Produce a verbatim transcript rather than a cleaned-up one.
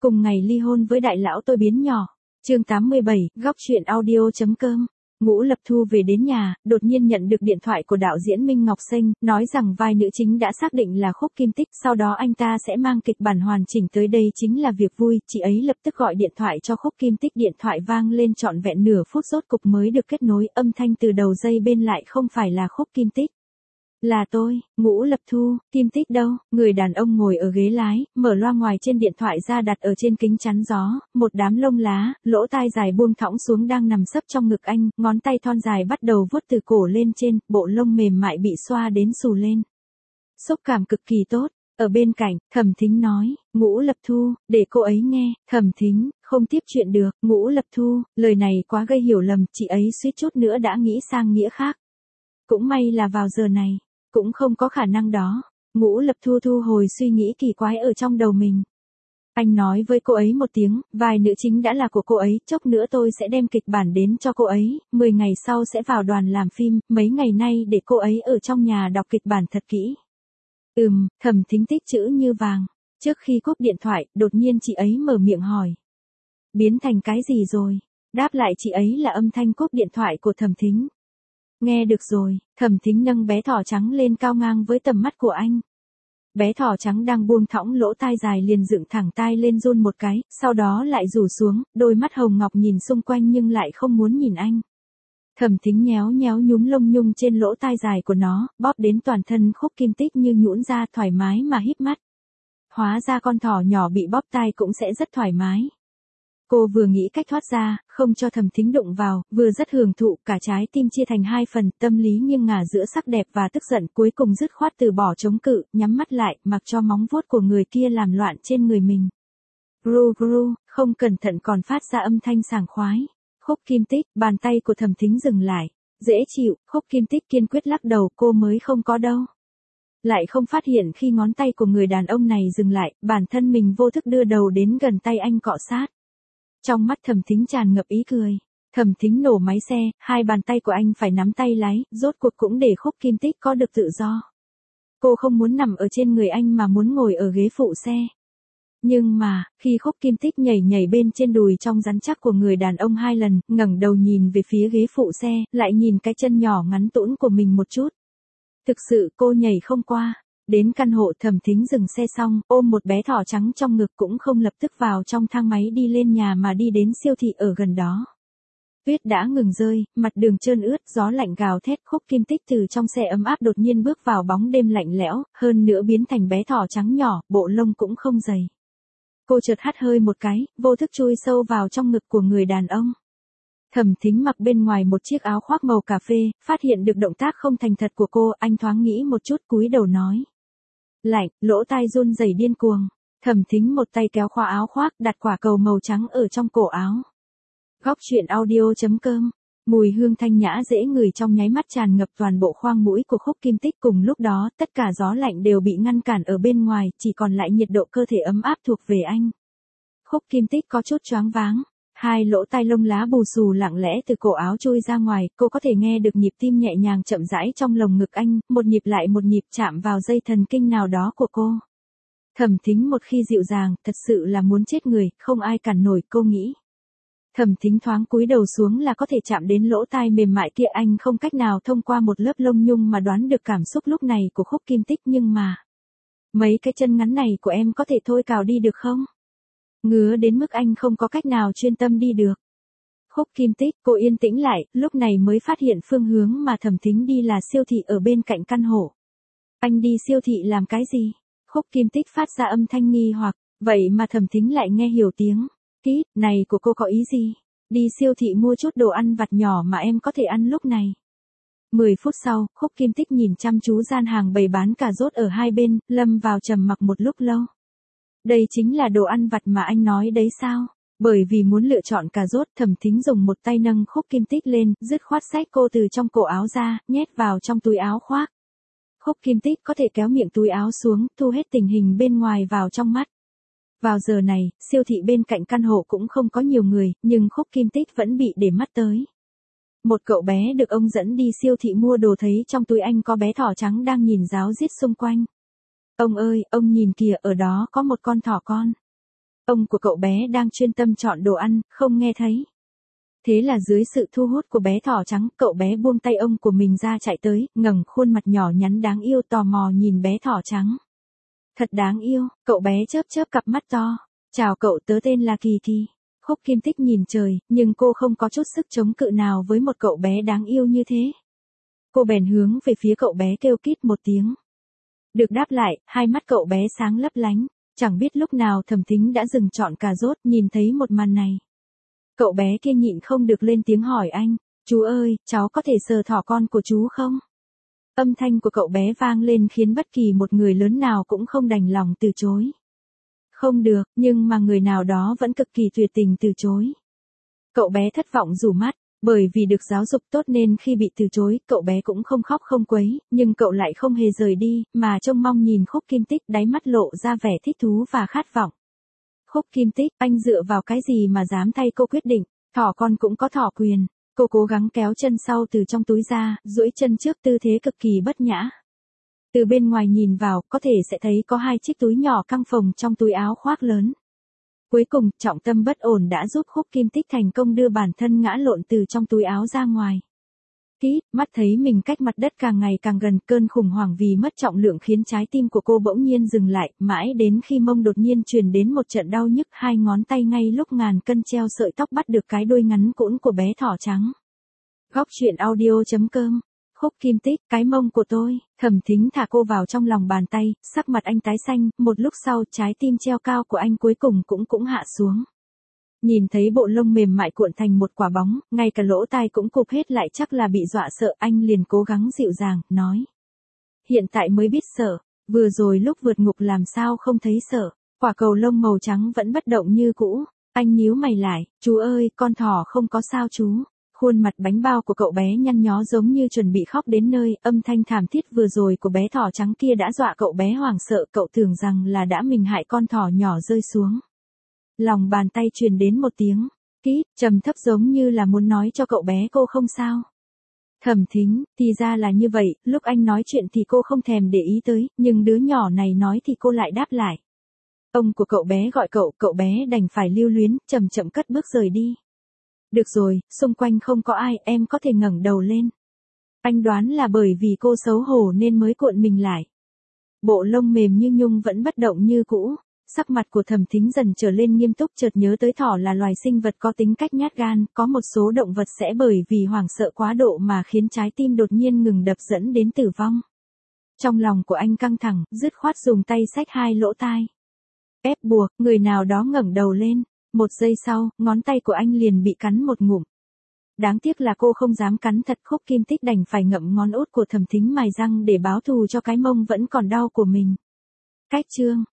cùng ngày ly hôn với đại lão tôi biến nhỏ. Chương tám mươi bảy, góc truyện audio.com. Ngũ Lập Thu về đến nhà, đột nhiên nhận được điện thoại của đạo diễn Minh Ngọc Sinh, nói rằng vai nữ chính đã xác định là Khúc Kim Tích, sau đó anh ta sẽ mang kịch bản hoàn chỉnh tới đây chính là việc vui, chị ấy lập tức gọi điện thoại cho Khúc Kim Tích, điện thoại vang lên trọn vẹn nửa phút rốt cục mới được kết nối, âm thanh từ đầu dây bên lại không phải là Khúc Kim Tích. Là tôi, Ngũ Lập Thu. Kim Tích đâu? Người đàn ông ngồi ở ghế lái, mở loa ngoài trên điện thoại ra đặt ở trên kính chắn gió, một đám lông lá, lỗ tai dài buông thõng xuống đang nằm sấp trong ngực anh, ngón tay thon dài bắt đầu vuốt từ cổ lên trên, bộ lông mềm mại bị xoa đến xù lên. Xúc cảm cực kỳ tốt. Ở bên cạnh, Thẩm Thính nói, Ngũ Lập Thu, để cô ấy nghe. Thẩm Thính, không tiếp chuyện được. Ngũ Lập Thu, lời này quá gây hiểu lầm, chị ấy suýt chút nữa đã nghĩ sang nghĩa khác. Cũng may là vào giờ này. Cũng không có khả năng đó. Ngũ Lập Thu thu hồi suy nghĩ kỳ quái ở trong đầu mình. Anh nói với cô ấy một tiếng, vai nữ chính đã là của cô ấy, chốc nữa tôi sẽ đem kịch bản đến cho cô ấy, mười ngày sau sẽ vào đoàn làm phim, mấy ngày nay để cô ấy ở trong nhà đọc kịch bản thật kỹ. Ừm, Thẩm Thính tích chữ như vàng. Trước khi cúp điện thoại, đột nhiên chị ấy mở miệng hỏi. Biến thành cái gì rồi? Đáp lại chị ấy là âm thanh cúp điện thoại của Thẩm Thính. Nghe được rồi, Thẩm Thính nâng bé thỏ trắng lên cao ngang với tầm mắt của anh. Bé thỏ trắng đang buông thõng lỗ tai dài liền dựng thẳng tai lên run một cái, sau đó lại rủ xuống, đôi mắt hồng ngọc nhìn xung quanh nhưng lại không muốn nhìn anh. Thẩm Thính nhéo nhéo nhúm lông nhung trên lỗ tai dài của nó, bóp đến toàn thân Khúc Kim Tích như nhũn ra thoải mái mà híp mắt. Hóa ra con thỏ nhỏ bị bóp tai cũng sẽ rất thoải mái. Cô vừa nghĩ cách thoát ra, không cho Thẩm Thính đụng vào, vừa rất hưởng thụ, cả trái tim chia thành hai phần, tâm lý nghiêng ngả giữa sắc đẹp và tức giận, cuối cùng dứt khoát từ bỏ chống cự, nhắm mắt lại, mặc cho móng vuốt của người kia làm loạn trên người mình. Gru gru, không cẩn thận còn phát ra âm thanh sảng khoái. Khúc Kim Tích, bàn tay của Thẩm Thính dừng lại. Dễ chịu, Khúc Kim Tích kiên quyết lắc đầu, cô mới không có đâu. Lại không phát hiện khi ngón tay của người đàn ông này dừng lại, bản thân mình vô thức đưa đầu đến gần tay anh cọ sát. Trong mắt Thẩm Thính tràn ngập ý cười. Thẩm Thính nổ máy xe, hai bàn tay của anh phải nắm tay lái, rốt cuộc cũng để Khúc Kim Tích có được tự do. Cô không muốn nằm ở trên người anh mà muốn ngồi ở ghế phụ xe. Nhưng mà, khi Khúc Kim Tích nhảy nhảy bên trên đùi trong rắn chắc của người đàn ông hai lần, ngẩng đầu nhìn về phía ghế phụ xe, lại nhìn cái chân nhỏ ngắn tũn của mình một chút. Thực sự cô nhảy không qua. Đến căn hộ Thẩm Thính dừng xe xong, ôm một bé thỏ trắng trong ngực cũng không lập tức vào trong thang máy đi lên nhà mà đi đến siêu thị ở gần đó. Tuyết đã ngừng rơi, mặt đường trơn ướt, gió lạnh gào thét, Khúc Kim Tích từ trong xe ấm áp đột nhiên bước vào bóng đêm lạnh lẽo, hơn nữa biến thành bé thỏ trắng nhỏ, bộ lông cũng không dày. Cô chợt hắt hơi một cái, vô thức chui sâu vào trong ngực của người đàn ông. Thẩm Thính mặc bên ngoài một chiếc áo khoác màu cà phê, phát hiện được động tác không thành thật của cô, anh thoáng nghĩ một chút cúi đầu nói. Lạnh, lỗ tai run rẩy điên cuồng. Thẩm Thính một tay kéo khóa áo khoác, đặt quả cầu màu trắng ở trong cổ áo. Góc truyện audio.com. Mùi hương thanh nhã dễ ngửi trong nháy mắt tràn ngập toàn bộ khoang mũi của Khúc Kim Tích, cùng lúc đó, tất cả gió lạnh đều bị ngăn cản ở bên ngoài, chỉ còn lại nhiệt độ cơ thể ấm áp thuộc về anh. Khúc Kim Tích có chút choáng váng. Hai lỗ tai lông lá bù xù lặng lẽ từ cổ áo trôi ra ngoài, cô có thể nghe được nhịp tim nhẹ nhàng chậm rãi trong lồng ngực anh, một nhịp lại một nhịp chạm vào dây thần kinh nào đó của cô. Thẩm Thính một khi dịu dàng, thật sự là muốn chết người, không ai cản nổi, cô nghĩ. Thẩm Thính thoáng cúi đầu xuống là có thể chạm đến lỗ tai mềm mại kia, anh không cách nào thông qua một lớp lông nhung mà đoán được cảm xúc lúc này của Khúc Kim Tích, nhưng mà. Mấy cái chân ngắn này của em có thể thôi cào đi được không? Ngứa đến mức anh không có cách nào chuyên tâm đi được. Khúc Kim Tích, cô yên tĩnh lại, lúc này mới phát hiện phương hướng mà Thẩm Thính đi là siêu thị ở bên cạnh căn hộ. Anh đi siêu thị làm cái gì? Khúc Kim Tích phát ra âm thanh nghi hoặc, vậy mà Thẩm Thính lại nghe hiểu tiếng. Kít, này của cô có ý gì? Đi siêu thị mua chút đồ ăn vặt nhỏ mà em có thể ăn lúc này. Mười phút sau, Khúc Kim Tích nhìn chăm chú gian hàng bày bán cà rốt ở hai bên, lâm vào trầm mặc một lúc lâu. Đây chính là đồ ăn vặt mà anh nói đấy sao? Bởi vì muốn lựa chọn cà rốt, Thẩm Thính dùng một tay nâng Khúc Kim Tích lên, dứt khoát xách cô từ trong cổ áo ra, nhét vào trong túi áo khoác. Khúc Kim Tích có thể kéo miệng túi áo xuống, thu hết tình hình bên ngoài vào trong mắt. Vào giờ này, siêu thị bên cạnh căn hộ cũng không có nhiều người, nhưng Khúc Kim Tích vẫn bị để mắt tới. Một cậu bé được ông dẫn đi siêu thị mua đồ thấy trong túi anh có bé thỏ trắng đang nhìn ráo riết xung quanh. Ông ơi, ông nhìn kìa, ở đó có một con thỏ con. Ông của cậu bé đang chuyên tâm chọn đồ ăn, không nghe thấy. Thế là dưới sự thu hút của bé thỏ trắng, cậu bé buông tay ông của mình ra chạy tới, ngẩng khuôn mặt nhỏ nhắn đáng yêu tò mò nhìn bé thỏ trắng. Thật đáng yêu, cậu bé chớp chớp cặp mắt to. Chào cậu, tớ tên là Kỳ Kỳ. Khúc Kim Tích nhìn trời, nhưng cô không có chút sức chống cự nào với một cậu bé đáng yêu như thế. Cô bèn hướng về phía cậu bé kêu kít một tiếng. Được đáp lại, hai mắt cậu bé sáng lấp lánh. Chẳng biết lúc nào Thẩm Thính đã dừng chọn cà rốt nhìn thấy một màn này. Cậu bé kia nhịn không được lên tiếng hỏi anh, chú ơi, cháu có thể sờ thỏ con của chú không? Âm thanh của cậu bé vang lên khiến bất kỳ một người lớn nào cũng không đành lòng từ chối. Không được, nhưng mà người nào đó vẫn cực kỳ tuyệt tình từ chối. Cậu bé thất vọng rủ mắt, bởi vì được giáo dục tốt nên khi bị từ chối, cậu bé cũng không khóc không quấy, nhưng cậu lại không hề rời đi, mà trông mong nhìn Khúc Kim Tích, đáy mắt lộ ra vẻ thích thú và khát vọng. Khúc Kim Tích, anh dựa vào cái gì mà dám thay cô quyết định, thỏ con cũng có thỏ quyền. Cô cố gắng kéo chân sau từ trong túi ra, duỗi chân trước tư thế cực kỳ bất nhã. Từ bên ngoài nhìn vào, có thể sẽ thấy có hai chiếc túi nhỏ căng phồng trong túi áo khoác lớn. Cuối cùng, trọng tâm bất ổn đã giúp Khúc Kim Tích thành công đưa bản thân ngã lộn từ trong túi áo ra ngoài. Kít, mắt thấy mình cách mặt đất càng ngày càng gần, cơn khủng hoảng vì mất trọng lượng khiến trái tim của cô bỗng nhiên dừng lại, mãi đến khi mông đột nhiên truyền đến một trận đau nhức, hai ngón tay ngay lúc ngàn cân treo sợi tóc bắt được cái đuôi ngắn cũn của bé thỏ trắng. Góc truyện audio chấm com. Khúc Kim Tích, cái mông của tôi. Thẩm Thính thả cô vào trong lòng bàn tay, sắc mặt anh tái xanh, một lúc sau trái tim treo cao của anh cuối cùng cũng cũng hạ xuống. Nhìn thấy bộ lông mềm mại cuộn thành một quả bóng, ngay cả lỗ tai cũng cụp hết lại, chắc là bị dọa sợ, anh liền cố gắng dịu dàng, nói. Hiện tại mới biết sợ, vừa rồi lúc vượt ngục làm sao không thấy sợ, quả cầu lông màu trắng vẫn bất động như cũ. Anh nhíu mày lại, chú ơi, con thỏ không có sao chú. Khuôn mặt bánh bao của cậu bé nhăn nhó giống như chuẩn bị khóc đến nơi, âm thanh thảm thiết vừa rồi của bé thỏ trắng kia đã dọa cậu bé hoảng sợ, cậu tưởng rằng là đã mình hại con thỏ nhỏ rơi xuống. Lòng bàn tay truyền đến một tiếng, kít, trầm thấp giống như là muốn nói cho cậu bé cô không sao. Thẩm Thính, thì ra là như vậy, lúc anh nói chuyện thì cô không thèm để ý tới, nhưng đứa nhỏ này nói thì cô lại đáp lại. Ông của cậu bé gọi cậu, cậu bé đành phải lưu luyến, chậm chậm cất bước rời đi. Được rồi, xung quanh không có ai, em có thể ngẩng đầu lên. Anh đoán là bởi vì cô xấu hổ nên mới cuộn mình lại. Bộ lông mềm như nhung vẫn bất động như cũ. Sắc mặt của Thẩm Thính dần trở lên nghiêm túc, chợt nhớ tới thỏ là loài sinh vật có tính cách nhát gan, có một số động vật sẽ bởi vì hoảng sợ quá độ mà khiến trái tim đột nhiên ngừng đập dẫn đến tử vong. Trong lòng của anh căng thẳng, dứt khoát dùng tay xách hai lỗ tai. Ép buộc, người nào đó ngẩng đầu lên. Một giây sau, ngón tay của anh liền bị cắn một ngụm. Đáng tiếc là cô không dám cắn thật, Khúc Kim Tích đành phải ngậm ngón út của Thẩm Thính mài răng để báo thù cho cái mông vẫn còn đau của mình. Cách chương